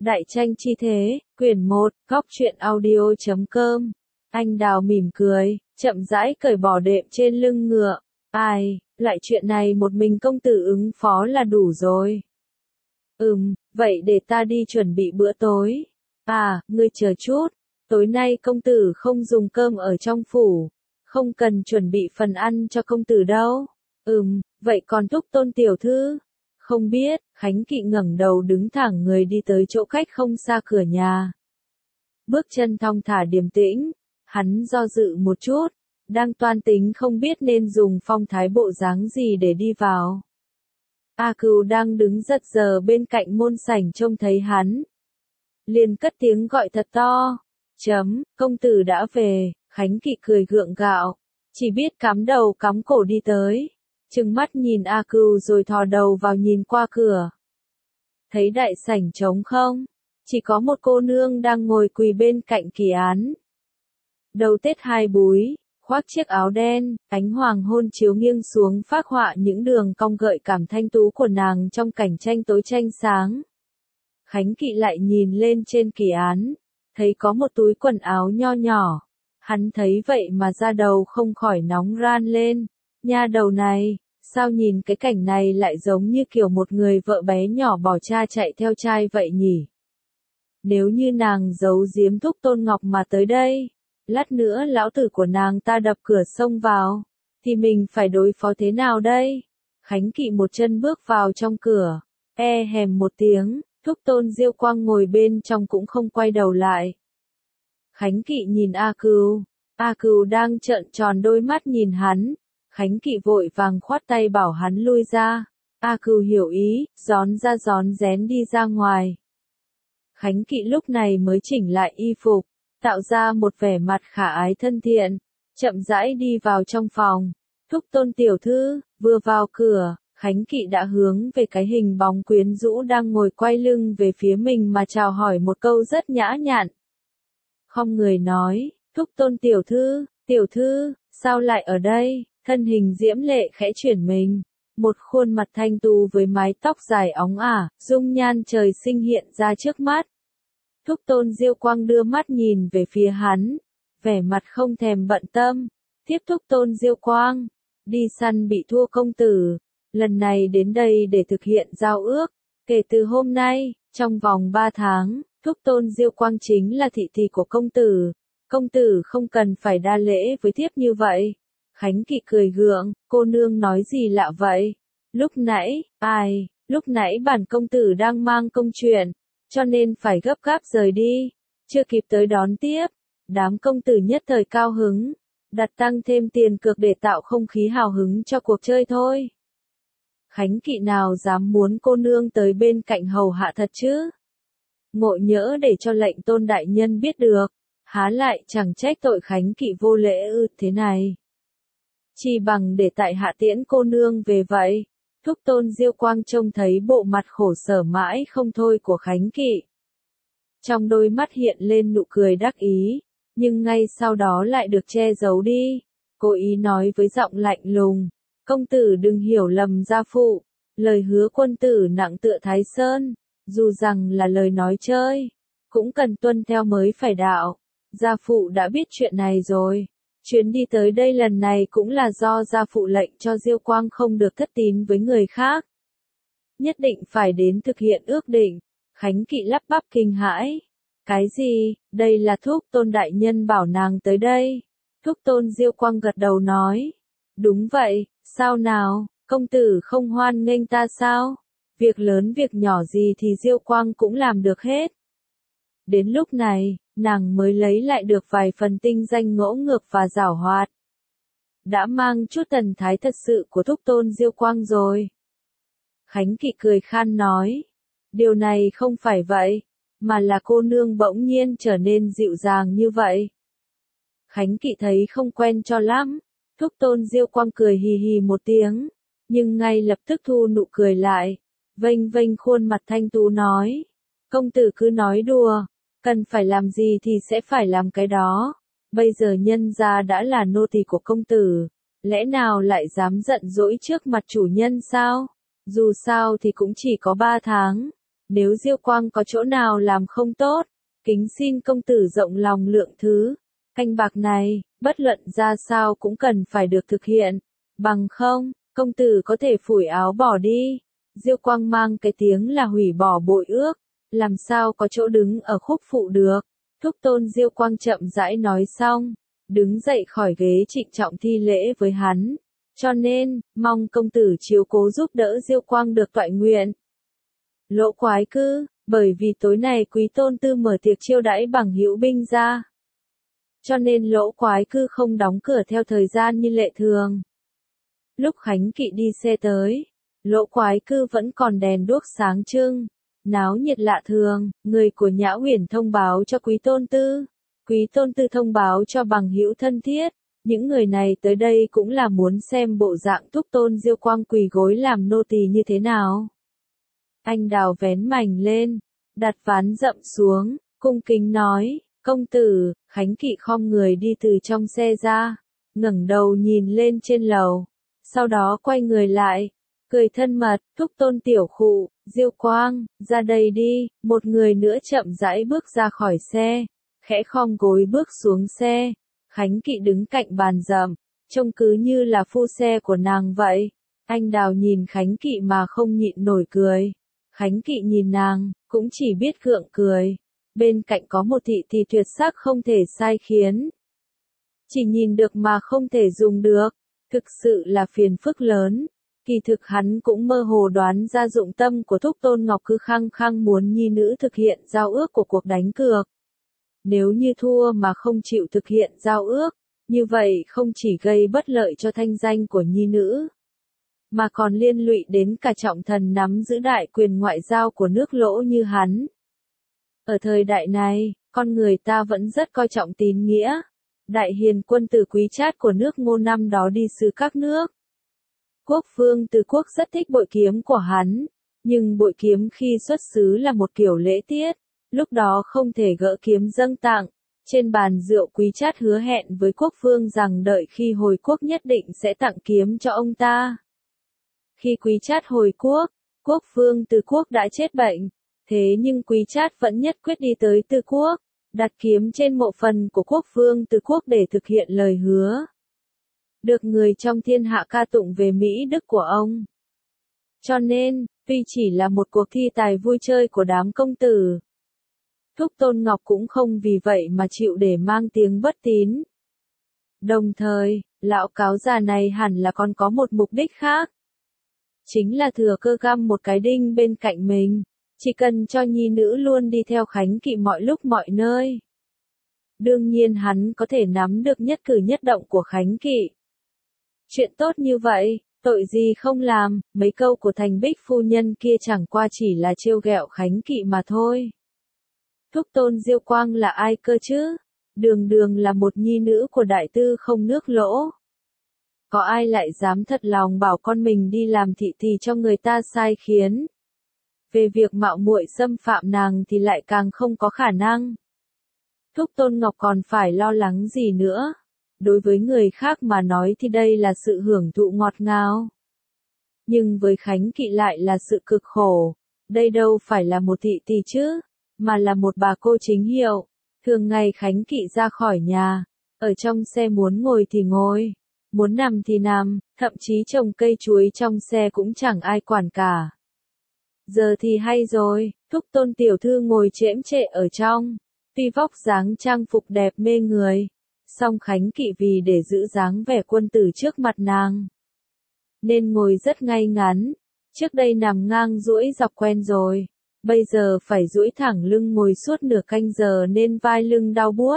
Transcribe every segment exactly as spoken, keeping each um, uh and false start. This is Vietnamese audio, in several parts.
Đại tranh chi thế, quyển một, góc truyện audio chấm com. Anh Đào mỉm cười, chậm rãi cởi bỏ đệm trên lưng ngựa. Ai, lại chuyện này một mình công tử ứng phó là đủ rồi. Ừm, vậy để ta đi chuẩn bị bữa tối. À, ngươi chờ chút, tối nay công tử không dùng cơm ở trong phủ, không cần chuẩn bị phần ăn cho công tử đâu. Ừm, vậy còn Thúc Tôn tiểu thư? Không biết. Khánh Kỵ ngẩng đầu đứng thẳng người đi tới chỗ khách không xa cửa nhà. Bước chân thong thả điềm tĩnh, hắn do dự một chút, đang toan tính không biết nên dùng phong thái bộ dáng gì để đi vào. A Cừu đang đứng giật giờ bên cạnh môn sảnh trông thấy hắn, liền cất tiếng gọi thật to. Chấm, công tử đã về. Khánh Kỵ cười gượng gạo, chỉ biết cắm đầu cắm cổ đi tới, trừng mắt nhìn A Cừu rồi thò đầu vào nhìn qua cửa. Thấy đại sảnh trống không, chỉ có một cô nương đang ngồi quỳ bên cạnh Kỳ Án. Đầu tết hai búi, khoác chiếc áo đen, ánh hoàng hôn chiếu nghiêng xuống phác họa những đường cong gợi cảm thanh tú của nàng trong cảnh tranh tối tranh sáng. Khánh Kỵ lại nhìn lên trên Kỳ Án, thấy có một túi quần áo nho nhỏ. Hắn thấy vậy mà da đầu không khỏi nóng ran lên. Nha đầu này, sao nhìn cái cảnh này lại giống như kiểu một người vợ bé nhỏ bỏ cha chạy theo trai vậy nhỉ? Nếu như nàng giấu giếm Thúc Tôn Ngọc mà tới đây, lát nữa lão tử của nàng ta đập cửa xông vào, thì mình phải đối phó thế nào đây? Khánh Kỵ một chân bước vào trong cửa, e hèm một tiếng, Thúc Tôn Diêu Quang ngồi bên trong cũng không quay đầu lại. Khánh Kỵ nhìn A Cừu, A Cừu đang trợn tròn đôi mắt nhìn hắn. Khánh Kỵ vội vàng khoát tay bảo hắn lui ra. A Cừu hiểu ý, rón ra rón rén đi ra ngoài. Khánh Kỵ lúc này mới chỉnh lại y phục, tạo ra một vẻ mặt khả ái thân thiện, chậm rãi đi vào trong phòng. Thúc Tôn tiểu thư, vừa vào cửa, Khánh Kỵ đã hướng về cái hình bóng quyến rũ đang ngồi quay lưng về phía mình mà chào hỏi một câu rất nhã nhặn. Không người nói, Thúc Tôn tiểu thư, tiểu thư, sao lại ở đây? Thân hình diễm lệ khẽ chuyển mình, một khuôn mặt thanh tú với mái tóc dài óng ả, dung nhan trời sinh hiện ra trước mắt. Thúc Tôn Diêu Quang đưa mắt nhìn về phía hắn, vẻ mặt không thèm bận tâm. Tiếp Thúc Tôn Diêu Quang, đi săn bị thua công tử, lần này đến đây để thực hiện giao ước. Kể từ hôm nay, trong vòng ba tháng, Thúc Tôn Diêu Quang chính là thị thị của công tử. Công tử không cần phải đa lễ với thiếp như vậy. Khánh Kỵ cười gượng, cô nương nói gì lạ vậy? Lúc nãy, ai, lúc nãy bản công tử đang mang công chuyện, cho nên phải gấp gáp rời đi, chưa kịp tới đón tiếp. Đám công tử nhất thời cao hứng, đặt tăng thêm tiền cược để tạo không khí hào hứng cho cuộc chơi thôi. Khánh Kỵ nào dám muốn cô nương tới bên cạnh hầu hạ thật chứ? Ngộ nhỡ để cho lệnh Tôn đại nhân biết được, há lại chẳng trách tội Khánh Kỵ vô lễ ư thế này. Chỉ bằng để tại hạ tiễn cô nương về vậy. Thúc Tôn Diêu Quang trông thấy bộ mặt khổ sở mãi không thôi của Khánh Kỵ. Trong đôi mắt hiện lên nụ cười đắc ý, nhưng ngay sau đó lại được che giấu đi. Cố ý nói với giọng lạnh lùng, công tử đừng hiểu lầm gia phụ, lời hứa quân tử nặng tựa Thái Sơn, dù rằng là lời nói chơi, cũng cần tuân theo mới phải đạo. Gia phụ đã biết chuyện này rồi. Chuyến đi tới đây lần này cũng là do gia phụ lệnh cho Diêu Quang không được thất tín với người khác. Nhất định phải đến thực hiện ước định. Khánh Kỵ lắp bắp kinh hãi. Cái gì, đây là Thúc Tôn đại nhân bảo nàng tới đây. Thúc Tôn Diêu Quang gật đầu nói. Đúng vậy, sao nào, công tử không hoan nghênh ta sao? Việc lớn việc nhỏ gì thì Diêu Quang cũng làm được hết. Đến lúc này, nàng mới lấy lại được vài phần tinh danh ngỗ ngược và giảo hoạt. Đã mang chút thần thái thật sự của Thúc Tôn Diêu Quang rồi. Khánh Kỵ cười khan nói. Điều này không phải vậy, mà là cô nương bỗng nhiên trở nên dịu dàng như vậy. Khánh Kỵ thấy không quen cho lắm. Thúc Tôn Diêu Quang cười hì hì một tiếng, nhưng ngay lập tức thu nụ cười lại, vênh vênh khuôn mặt thanh tú nói. Công tử cứ nói đùa. Cần phải làm gì thì sẽ phải làm cái đó. Bây giờ nhân gia đã là nô tỳ của công tử, lẽ nào lại dám giận dỗi trước mặt chủ nhân sao? Dù sao thì cũng chỉ có ba tháng, Nếu Diêu Quang có chỗ nào làm không tốt, kính xin công tử rộng lòng lượng thứ. Canh bạc này, bất luận ra sao cũng cần phải được thực hiện. Bằng không, công tử có thể phủi áo bỏ đi. Diêu Quang mang cái tiếng là hủy bỏ bội ước, làm sao có chỗ đứng ở khúc phụ được. Thúc tôn Diêu Quang chậm rãi nói xong, đứng dậy khỏi ghế trịnh trọng thi lễ với hắn. Cho nên, mong công tử chiếu cố giúp đỡ Diêu Quang được toại nguyện. Lỗ Quái Cư, bởi vì tối nay quý tôn tư mở tiệc chiêu đãi bằng hữu binh ra. Cho nên Lỗ Quái Cư không đóng cửa theo thời gian như lệ thường. Lúc Khánh Kỵ đi xe tới, Lỗ Quái Cư vẫn còn đèn đuốc sáng trưng, náo nhiệt lạ thường. Người của Nhã Huyền thông báo cho quý tôn tư, quý tôn tư thông báo cho bằng hữu thân thiết. Những người này tới đây cũng là muốn xem bộ dạng thúc tôn Diêu Quang quỳ gối làm nô tỳ như thế nào. Anh Đào vén mảnh lên, đặt ván rậm xuống, cung kính nói, công tử. Khánh Kỵ khom người đi từ trong xe ra, ngẩng đầu nhìn lên trên lầu, sau đó quay người lại, cười thân mật, thúc tôn tiểu khụ, Diêu Quang, ra đây đi. Một người nữa chậm rãi bước ra khỏi xe, khẽ khom gối bước xuống xe. Khánh Kỵ đứng cạnh bàn rậm, trông cứ như là phu xe của nàng vậy. Anh Đào nhìn Khánh Kỵ mà không nhịn nổi cười. Khánh Kỵ nhìn nàng, cũng chỉ biết gượng cười. Bên cạnh có một thị thì tuyệt sắc không thể sai khiến. Chỉ nhìn được mà không thể dùng được, thực sự là phiền phức lớn. Kỳ thực hắn cũng mơ hồ đoán ra dụng tâm của thúc tôn Ngọc cứ khăng khăng muốn nhi nữ thực hiện giao ước của cuộc đánh cược. Nếu như thua mà không chịu thực hiện giao ước, như vậy không chỉ gây bất lợi cho thanh danh của nhi nữ, mà còn liên lụy đến cả trọng thần nắm giữ đại quyền ngoại giao của nước Lỗ như hắn. Ở thời đại này, con người ta vẫn rất coi trọng tín nghĩa. Đại hiền quân tử Quý Trát của nước Ngô năm đó đi sứ các nước. Quốc vương Từ Quốc rất thích bội kiếm của hắn, nhưng bội kiếm khi xuất xứ là một kiểu lễ tiết, lúc đó không thể gỡ kiếm dâng tặng. Trên bàn rượu Quý Trát hứa hẹn với quốc vương rằng đợi khi hồi quốc nhất định sẽ tặng kiếm cho ông ta. Khi Quý Trát hồi quốc, quốc vương Từ Quốc đã chết bệnh, thế nhưng Quý Trát vẫn nhất quyết đi tới Từ Quốc, đặt kiếm trên mộ phần của quốc vương Từ Quốc để thực hiện lời hứa. Được người trong thiên hạ ca tụng về mỹ đức của ông. Cho nên, tuy chỉ là một cuộc thi tài vui chơi của đám công tử, thúc tôn Ngọc cũng không vì vậy mà chịu để mang tiếng bất tín. Đồng thời, lão cáo già này hẳn là còn có một mục đích khác. Chính là thừa cơ găm một cái đinh bên cạnh mình, chỉ cần cho nhi nữ luôn đi theo Khánh Kỵ mọi lúc mọi nơi. Đương nhiên hắn có thể nắm được nhất cử nhất động của Khánh Kỵ. Chuyện tốt như vậy, tội gì không làm. Mấy câu của Thành Bích phu nhân kia chẳng qua chỉ là trêu ghẹo Khánh Kỵ mà thôi. Thúc tôn Diêu Quang là ai cơ chứ? Đường đường là một nhi nữ của đại tư không nước Lỗ. Có ai lại dám thật lòng bảo con mình đi làm thị tỳ cho người ta sai khiến? Về việc mạo muội xâm phạm nàng thì lại càng không có khả năng. Thúc tôn Ngọc còn phải lo lắng gì nữa? Đối với người khác mà nói thì đây là sự hưởng thụ ngọt ngào. Nhưng với Khánh Kỵ lại là sự cực khổ. Đây đâu phải là một thị tỳ chứ, mà là một bà cô chính hiệu. Thường ngày Khánh Kỵ ra khỏi nhà, ở trong xe muốn ngồi thì ngồi, muốn nằm thì nằm, thậm chí trồng cây chuối trong xe cũng chẳng ai quản cả. Giờ thì hay rồi, thúc tôn tiểu thư ngồi chễm chệ ở trong, tuy vóc dáng trang phục đẹp mê người, song Khánh Kỵ vì để giữ dáng vẻ quân tử trước mặt nàng, nên ngồi rất ngay ngắn. Trước đây nằm ngang duỗi dọc quen rồi, bây giờ phải duỗi thẳng lưng ngồi suốt nửa canh giờ nên vai lưng đau buốt.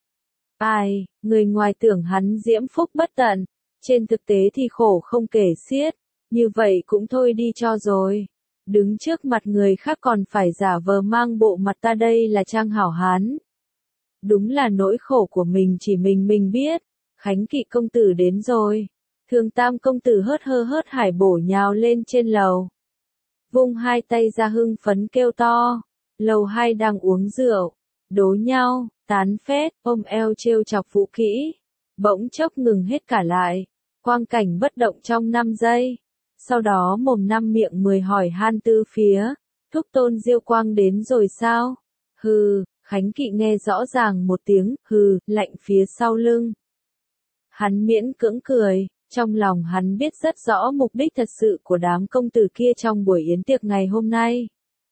Ai, người ngoài tưởng hắn diễm phúc bất tận, trên thực tế thì khổ không kể xiết, như vậy cũng thôi đi cho rồi. Đứng trước mặt người khác còn phải giả vờ mang bộ mặt ta đây là trang hảo hán. Đúng là nỗi khổ của mình chỉ mình mình biết. Khánh Kỵ công tử đến rồi. Thường Tam công tử hớt hơ hớt hải bổ nhào lên trên lầu. Vung hai tay ra hưng phấn kêu to. Lầu hai đang uống rượu, đố nhau, tán phét, ôm eo trêu chọc Vũ Kỹ. Bỗng chốc ngừng hết cả lại. Quang cảnh bất động trong năm giây. Sau đó mồm năm miệng mười hỏi han tư phía. Thúc Tôn Diêu Quang đến rồi sao? Hừ, Khánh Kỵ nghe rõ ràng một tiếng, hừ, lạnh phía sau lưng. Hắn miễn cưỡng cười, trong lòng hắn biết rất rõ mục đích thật sự của đám công tử kia trong buổi yến tiệc ngày hôm nay.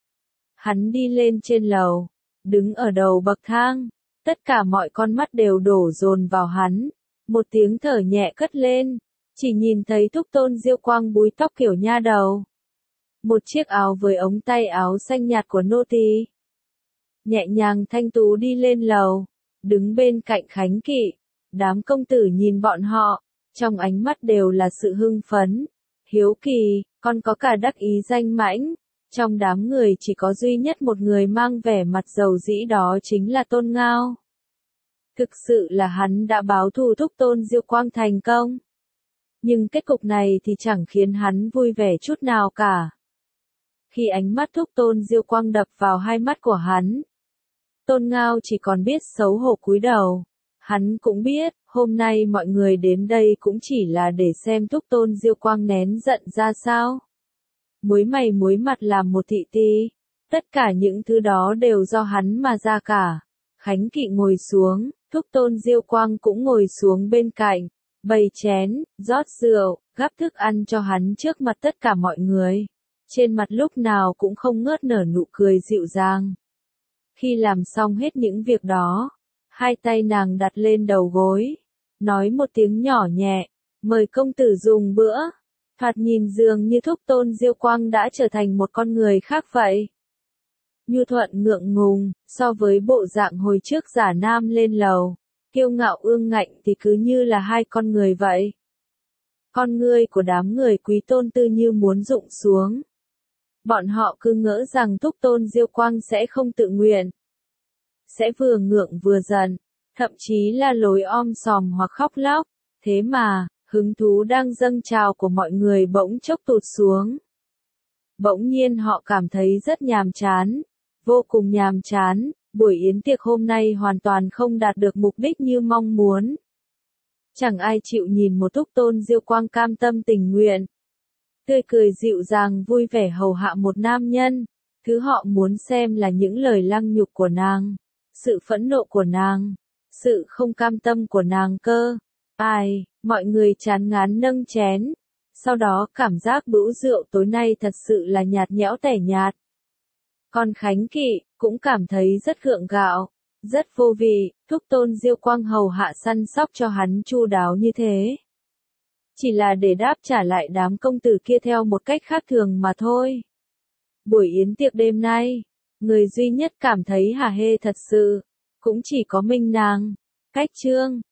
Hắn đi lên trên lầu, đứng ở đầu bậc thang, tất cả mọi con mắt đều đổ dồn vào hắn, một tiếng thở nhẹ cất lên, chỉ nhìn thấy Thúc Tôn Diêu Quang búi tóc kiểu nha đầu. Một chiếc áo với ống tay áo xanh nhạt của nô tỳ. Nhẹ nhàng thanh tú đi lên lầu, đứng bên cạnh Khánh Kỵ, đám công tử nhìn bọn họ, trong ánh mắt đều là sự hưng phấn, hiếu kỳ, còn có cả đắc ý danh mãnh. Trong đám người chỉ có duy nhất một người mang vẻ mặt dầu dĩ, đó chính là Tôn Ngao. Thực sự là hắn đã báo thù Thúc Tôn Diêu Quang thành công. Nhưng kết cục này thì chẳng khiến hắn vui vẻ chút nào cả. Khi ánh mắt Thúc Tôn Diêu Quang đập vào hai mắt của hắn, Tôn Ngao chỉ còn biết xấu hổ cúi đầu. Hắn cũng biết, hôm nay mọi người đến đây cũng chỉ là để xem Thúc Tôn Diêu Quang nén giận ra sao. Muối mày muối mặt làm một thị ti, tất cả những thứ đó đều do hắn mà ra cả. Khánh Kỵ ngồi xuống, Thúc Tôn Diêu Quang cũng ngồi xuống bên cạnh, bày chén, rót rượu, gắp thức ăn cho hắn trước mặt tất cả mọi người. Trên mặt lúc nào cũng không ngớt nở nụ cười dịu dàng. Khi làm xong hết những việc đó, hai tay nàng đặt lên đầu gối, nói một tiếng nhỏ nhẹ, mời công tử dùng bữa. Thoạt nhìn dường như Thúc Tôn Diêu Quang đã trở thành một con người khác vậy. Nhu Thuận ngượng ngùng, so với bộ dạng hồi trước giả nam lên lầu, kiêu ngạo ương ngạnh thì cứ như là hai con người vậy. Con ngươi của đám người quý tôn tư như muốn rụng xuống. Bọn họ cứ ngỡ rằng Thúc Tôn Diêu Quang sẽ không tự nguyện, sẽ vừa ngượng vừa giận, thậm chí là lối om sòm hoặc khóc lóc, thế mà, hứng thú đang dâng trào của mọi người bỗng chốc tụt xuống. Bỗng nhiên họ cảm thấy rất nhàm chán, vô cùng nhàm chán, buổi yến tiệc hôm nay hoàn toàn không đạt được mục đích như mong muốn. Chẳng ai chịu nhìn một Thúc Tôn Diêu Quang cam tâm tình nguyện, tươi cười dịu dàng vui vẻ hầu hạ một nam nhân. Thứ họ muốn xem là những lời lăng nhục của nàng, sự phẫn nộ của nàng, sự không cam tâm của nàng cơ. Ai, mọi người chán ngán nâng chén, sau đó cảm giác bữa rượu tối nay thật sự là nhạt nhẽo tẻ nhạt. Còn Khánh Kỵ, cũng cảm thấy rất gượng gạo, rất vô vị, Thúc Tôn Diêu Quang hầu hạ săn sóc cho hắn chu đáo như thế. Chỉ là để đáp trả lại đám công tử kia theo một cách khác thường mà thôi. Buổi yến tiệc đêm nay, người duy nhất cảm thấy hả hê thật sự, cũng chỉ có mình nàng. Cách Trương.